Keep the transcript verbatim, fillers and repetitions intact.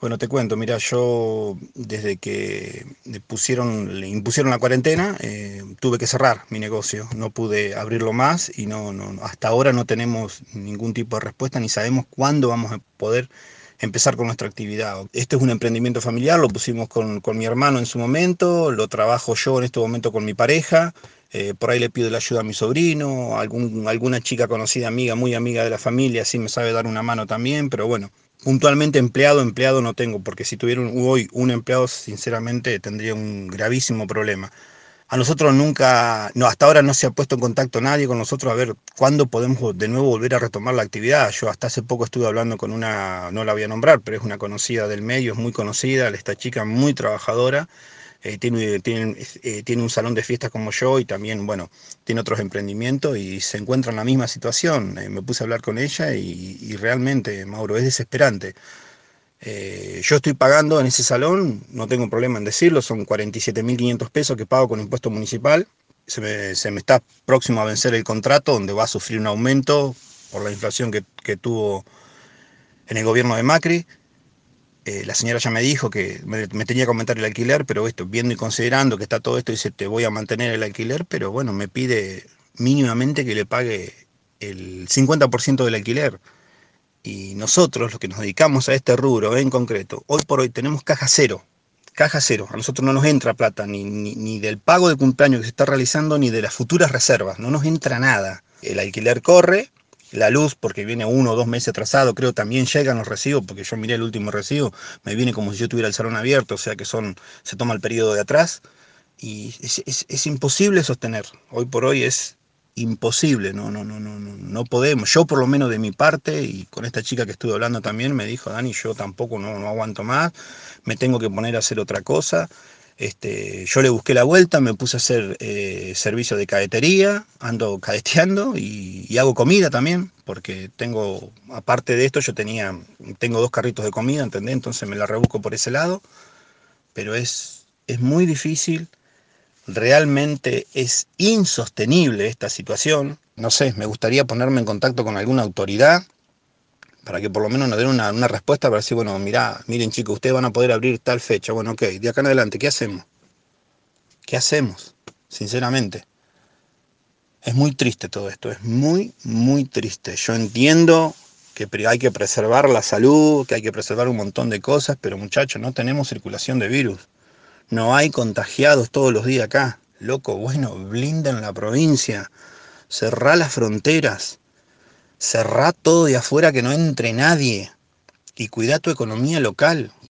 Bueno, te cuento, mira, yo desde que le pusieron, le impusieron la cuarentena, eh, tuve que cerrar mi negocio, no pude abrirlo más y no, no, hasta ahora no tenemos ningún tipo de respuesta ni sabemos cuándo vamos a poder empezar con nuestra actividad. Este es un emprendimiento familiar, lo pusimos con, con mi hermano en su momento, lo trabajo yo en este momento con mi pareja. Eh, por ahí le pido la ayuda a mi sobrino, algún, alguna chica conocida, amiga, muy amiga de la familia, así me sabe dar una mano también, pero bueno, puntualmente empleado, empleado no tengo, porque si tuviera un- hoy un empleado, sinceramente tendría un gravísimo problema. A nosotros nunca, no, hasta ahora no se ha puesto en contacto nadie con nosotros a ver cuándo podemos de nuevo volver a retomar la actividad. Yo hasta hace poco estuve hablando con una, no la voy a nombrar, pero es una conocida del medio, es muy conocida, esta chica muy trabajadora, eh, tiene, tiene, eh, tiene un salón de fiestas como yo y también, bueno, tiene otros emprendimientos y se encuentra en la misma situación. Eh, me puse a hablar con ella y, y realmente, Mauro, es desesperante. Eh, yo estoy pagando en ese salón, no tengo problema en decirlo, son cuarenta y siete mil quinientos pesos que pago con impuesto municipal. Se me, se me está próximo a vencer el contrato, donde va a sufrir un aumento por la inflación que, que tuvo en el gobierno de Macri. Eh, la señora ya me dijo que me, me tenía que aumentar el alquiler, pero esto, viendo y considerando que está todo esto, dice, te voy a mantener el alquiler, pero bueno, me pide mínimamente que le pague el cincuenta por ciento del alquiler. Y nosotros, los que nos dedicamos a este rubro en concreto, hoy por hoy tenemos caja cero. Caja cero. A nosotros no nos entra plata ni, ni, ni del pago de cumpleaños que se está realizando, ni de las futuras reservas. No nos entra nada. El alquiler corre, la luz, porque viene uno o dos meses atrasado, creo también llegan los recibos, porque yo miré el último recibo, me viene como si yo tuviera el salón abierto, o sea que son, se toma el periodo de atrás y es, es, es imposible sostener. Hoy por hoy es imposible, no, no, no, no, no, no podemos. Yo por lo menos de mi parte, y con esta chica que estuve hablando también, me dijo, Dani, yo tampoco no, no aguanto más, me tengo que poner a hacer otra cosa. Este, yo le busqué la vuelta, me puse a hacer eh, servicio de cadetería, ando cadeteando y, y hago comida también, porque tengo, aparte de esto, yo tenía, tengo dos carritos de comida, ¿entendés? Entonces me la rebusco por ese lado, pero es, es muy difícil. Realmente es insostenible esta situación. No sé, me gustaría ponerme en contacto con alguna autoridad para que por lo menos nos den una, una respuesta para decir, bueno, mirá, miren chicos, ustedes van a poder abrir tal fecha. Bueno, ok, de acá en adelante, ¿qué hacemos? ¿Qué hacemos? Sinceramente, es muy triste todo esto, es muy, muy triste. Yo entiendo que hay que preservar la salud, que hay que preservar un montón de cosas, pero muchachos, no tenemos circulación de virus. No hay contagiados todos los días acá. Loco, bueno, blindan la provincia, cerrá las fronteras, cerrá todo de afuera que no entre nadie y cuidá tu economía local.